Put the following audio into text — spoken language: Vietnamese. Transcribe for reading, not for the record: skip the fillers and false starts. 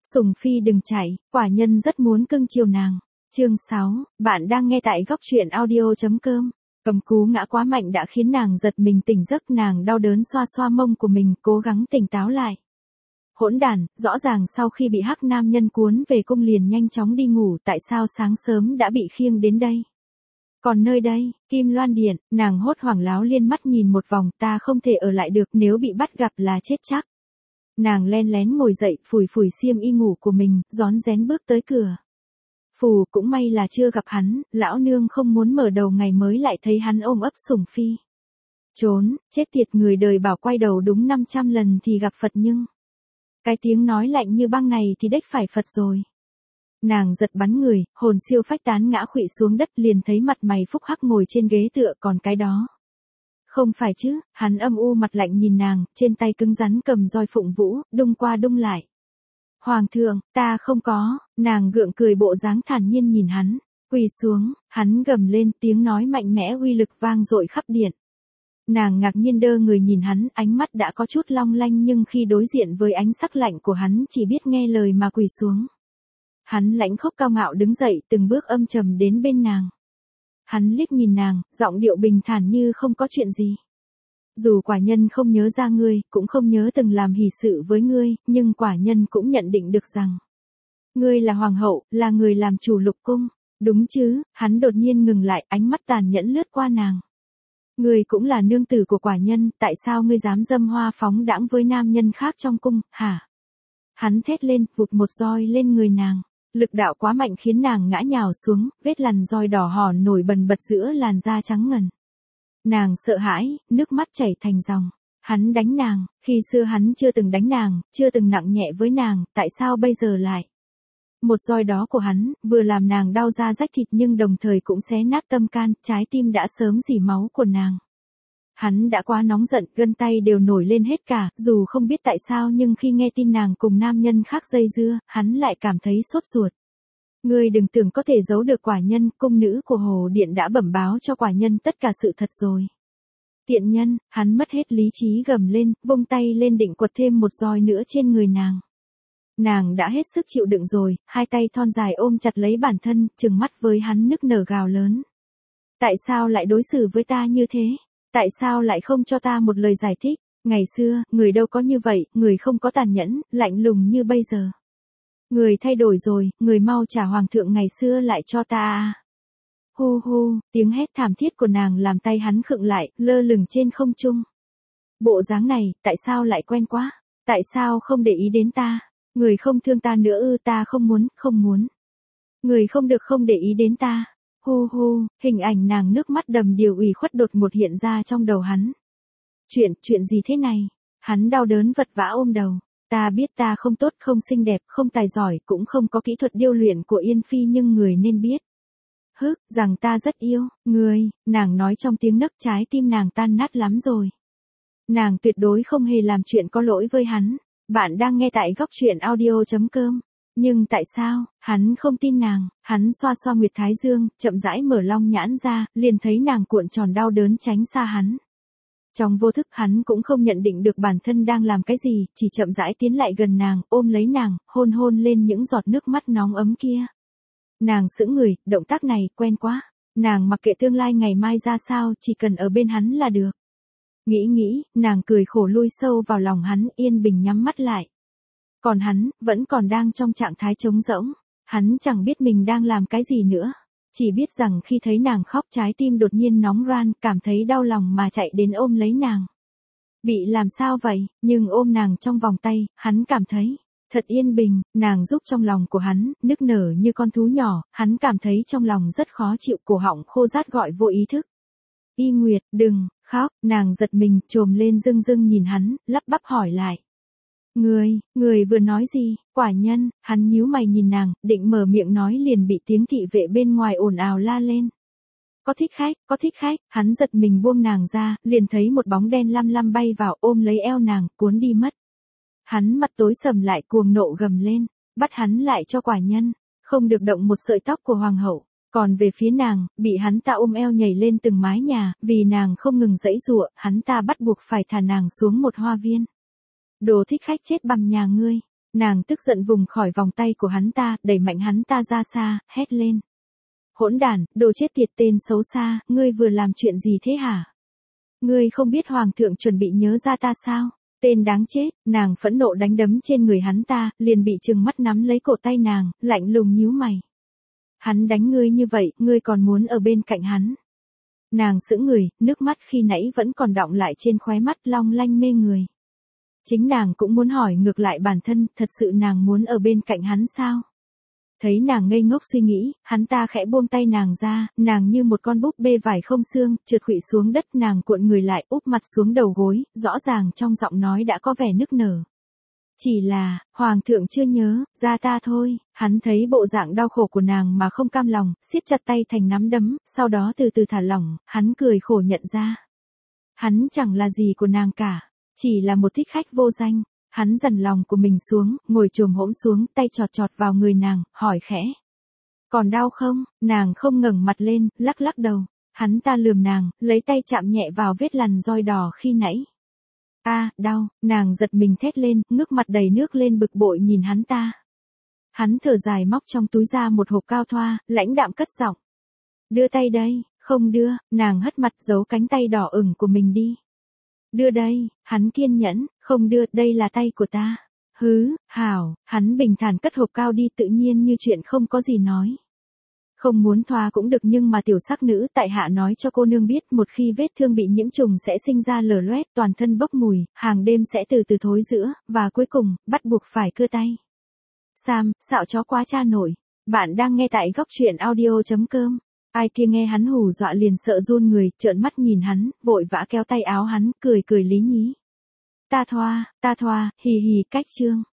Sùng Phi đừng chạy, quả nhân rất muốn cưng chiều nàng. Chương 6, bạn đang nghe tại góc truyện audio.com. Cầm cú ngã quá mạnh đã khiến nàng giật mình tỉnh giấc, nàng đau đớn xoa xoa mông của mình, cố gắng tỉnh táo lại. Hỗn đản, rõ ràng sau khi bị hắc nam nhân cuốn về cung liền nhanh chóng đi ngủ, tại sao sáng sớm đã bị khiêng đến đây? Còn nơi đây, Kim Loan Điện, nàng hốt hoảng láo liên mắt nhìn một vòng, ta không thể ở lại được, nếu bị bắt gặp là chết chắc. Nàng len lén ngồi dậy, phủi phủi xiêm y ngủ của mình, rón rén bước tới cửa. Phù, cũng may là chưa gặp hắn, lão nương không muốn mở đầu ngày mới lại thấy hắn ôm ấp Sùng Phi. Trốn, chết tiệt, người đời bảo quay đầu đúng 500 lần thì gặp Phật, nhưng cái tiếng nói lạnh như băng này thì đếch phải Phật rồi. Nàng giật bắn người, hồn siêu phách tán ngã khuỵu xuống đất, liền thấy mặt mày phúc hắc ngồi trên ghế tựa, còn cái đó. Không phải chứ, hắn âm u mặt lạnh nhìn nàng, trên tay cứng rắn cầm roi phụng vũ, đung qua đung lại. Hoàng thượng, ta không có, nàng gượng cười bộ dáng thản nhiên nhìn hắn, quỳ xuống, hắn gầm lên, tiếng nói mạnh mẽ uy lực vang dội khắp điện. Nàng ngạc nhiên đơ người nhìn hắn, ánh mắt đã có chút long lanh, nhưng khi đối diện với ánh sắc lạnh của hắn chỉ biết nghe lời mà quỳ xuống. Hắn lãnh khốc cao ngạo đứng dậy, từng bước âm trầm đến bên nàng. Hắn liếc nhìn nàng, giọng điệu bình thản như không có chuyện gì. Dù quả nhân không nhớ ra ngươi, cũng không nhớ từng làm hỷ sự với ngươi, nhưng quả nhân cũng nhận định được rằng ngươi là hoàng hậu, là người làm chủ lục cung, đúng chứ? Hắn đột nhiên ngừng lại, ánh mắt tàn nhẫn lướt qua nàng. Ngươi cũng là nương tử của quả nhân, tại sao ngươi dám dâm hoa phóng đãng với nam nhân khác trong cung, hả? Hắn thét lên, vụt một roi lên người nàng. Lực đạo quá mạnh khiến nàng ngã nhào xuống, vết lằn roi đỏ hò nổi bần bật giữa làn da trắng ngần. Nàng sợ hãi, nước mắt chảy thành dòng. Hắn đánh nàng, khi xưa hắn chưa từng đánh nàng, chưa từng nặng nhẹ với nàng, tại sao bây giờ lại? Một roi đó của hắn, vừa làm nàng đau da rách thịt nhưng đồng thời cũng xé nát tâm can, trái tim đã sớm rỉ máu của nàng. Hắn đã quá nóng giận, gân tay đều nổi lên hết cả, dù không biết tại sao nhưng khi nghe tin nàng cùng nam nhân khác dây dưa, hắn lại cảm thấy sốt ruột. Ngươi đừng tưởng có thể giấu được quả nhân, cung nữ của Hồ Điện đã bẩm báo cho quả nhân tất cả sự thật rồi. Tiện nhân, hắn mất hết lý trí gầm lên, vung tay lên định quật thêm một roi nữa trên người nàng. Nàng đã hết sức chịu đựng rồi, hai tay thon dài ôm chặt lấy bản thân, trừng mắt với hắn nức nở gào lớn. Tại sao lại đối xử với ta như thế? Tại sao lại không cho ta một lời giải thích? Ngày xưa, người đâu có như vậy, người không có tàn nhẫn, lạnh lùng như bây giờ. Người thay đổi rồi, người mau trả hoàng thượng ngày xưa lại cho ta à. Hu hu, tiếng hét thảm thiết của nàng làm tay hắn khựng lại, lơ lửng trên không trung. Bộ dáng này, tại sao lại quen quá? Tại sao không để ý đến ta? Người không thương ta nữa ư? Ta không muốn. Người không được không để ý đến ta. Hu hu, hình ảnh nàng nước mắt đầm đìa ủy khuất đột ngột hiện ra trong đầu hắn. Chuyện gì thế này? Hắn đau đớn vật vã ôm đầu. Ta biết ta không tốt, không xinh đẹp, không tài giỏi, cũng không có kỹ thuật điêu luyện của Yên Phi, nhưng người nên biết. Rằng ta rất yêu, người, nàng nói trong tiếng nấc, trái tim nàng tan nát lắm rồi. Nàng tuyệt đối không hề làm chuyện có lỗi với hắn. Bạn đang nghe tại góc truyện audio.com. Nhưng tại sao, hắn không tin nàng, hắn xoa xoa nguyệt thái dương, chậm rãi mở long nhãn ra, liền thấy nàng cuộn tròn đau đớn tránh xa hắn. Trong vô thức hắn cũng không nhận định được bản thân đang làm cái gì, chỉ chậm rãi tiến lại gần nàng, ôm lấy nàng, hôn lên những giọt nước mắt nóng ấm kia. Nàng sững người, động tác này, quen quá. Nàng mặc kệ tương lai ngày mai ra sao, chỉ cần ở bên hắn là được. Nghĩ, nàng cười khổ lui sâu vào lòng hắn, yên bình nhắm mắt lại. Còn hắn, vẫn còn đang trong trạng thái trống rỗng. Hắn chẳng biết mình đang làm cái gì nữa. Chỉ biết rằng khi thấy nàng khóc, trái tim đột nhiên nóng ran, cảm thấy đau lòng mà chạy đến ôm lấy nàng. Bị làm sao vậy? Nhưng ôm nàng trong vòng tay, hắn cảm thấy thật yên bình, nàng giúp trong lòng của hắn, nức nở như con thú nhỏ, hắn cảm thấy trong lòng rất khó chịu, cổ họng khô rát gọi vô ý thức. Y Nguyệt, đừng khóc, nàng giật mình, trồm lên dưng nhìn hắn, lắp bắp hỏi lại. Người vừa nói gì? Quả nhân, hắn nhíu mày nhìn nàng, định mở miệng nói liền bị tiếng thị vệ bên ngoài ồn ào la lên. Có thích khách, hắn giật mình buông nàng ra, liền thấy một bóng đen lăm bay vào, ôm lấy eo nàng, cuốn đi mất. Hắn mặt tối sầm lại, cuồng nộ gầm lên, bắt hắn lại cho quả nhân, không được động một sợi tóc của hoàng hậu. Còn về phía nàng, bị hắn ta ôm eo nhảy lên từng mái nhà, vì nàng không ngừng giãy giụa, hắn ta bắt buộc phải thả nàng xuống một hoa viên. Đồ thích khách chết bằm nhà ngươi. Nàng tức giận vùng khỏi vòng tay của hắn ta, đẩy mạnh hắn ta ra xa, hét lên. Hỗn đản, đồ chết tiệt tên xấu xa, ngươi vừa làm chuyện gì thế hả? Ngươi không biết hoàng thượng chuẩn bị nhớ ra ta sao? Tên đáng chết, nàng phẫn nộ đánh đấm trên người hắn ta, liền bị trừng mắt nắm lấy cổ tay nàng, lạnh lùng nhíu mày. Hắn đánh ngươi như vậy, ngươi còn muốn ở bên cạnh hắn. Nàng sững người, nước mắt khi nãy vẫn còn đọng lại trên khóe mắt long lanh mê người. Chính nàng cũng muốn hỏi ngược lại bản thân, thật sự nàng muốn ở bên cạnh hắn sao? Thấy nàng ngây ngốc suy nghĩ, hắn ta khẽ buông tay nàng ra, nàng như một con búp bê vải không xương, trượt khuỵu xuống đất, nàng cuộn người lại, úp mặt xuống đầu gối, rõ ràng trong giọng nói đã có vẻ nức nở. Chỉ là, hoàng thượng chưa nhớ, ra ta thôi. Hắn thấy bộ dạng đau khổ của nàng mà không cam lòng, siết chặt tay thành nắm đấm, sau đó từ từ thả lỏng, hắn cười khổ nhận ra. Hắn chẳng là gì của nàng cả, chỉ là một thích khách vô danh. Hắn dằn lòng của mình xuống, ngồi chồm hỗn xuống, tay chọt chọt vào người nàng, hỏi khẽ. Còn đau không? Nàng không ngẩng mặt lên, lắc lắc đầu. Hắn ta lườm nàng, lấy tay chạm nhẹ vào vết lằn roi đỏ khi nãy. Đau, nàng giật mình thét lên, ngước mặt đầy nước lên bực bội nhìn hắn ta. Hắn thở dài móc trong túi ra một hộp cao thoa, lãnh đạm cất giọng. Đưa tay đây, không đưa, nàng hất mặt giấu cánh tay đỏ ửng của mình đi. Đưa đây, hắn kiên nhẫn, không đưa, đây là tay của ta. Hảo, hắn bình thản cất hộp cao đi tự nhiên như chuyện không có gì nói. Không muốn thoa cũng được nhưng mà tiểu sắc nữ tại hạ nói cho cô nương biết một khi vết thương bị nhiễm trùng sẽ sinh ra lở loét toàn thân bốc mùi, hàng đêm sẽ từ từ thối rữa, và cuối cùng, bắt buộc phải cưa tay. Sam, xạo chó quá cha nổi. Bạn đang nghe tại góc truyện audio.com. Ai kia nghe hắn hù dọa liền sợ run người, trợn mắt nhìn hắn, vội vã kéo tay áo hắn, cười cười lý nhí. Ta thoa, hì hì, cách chương.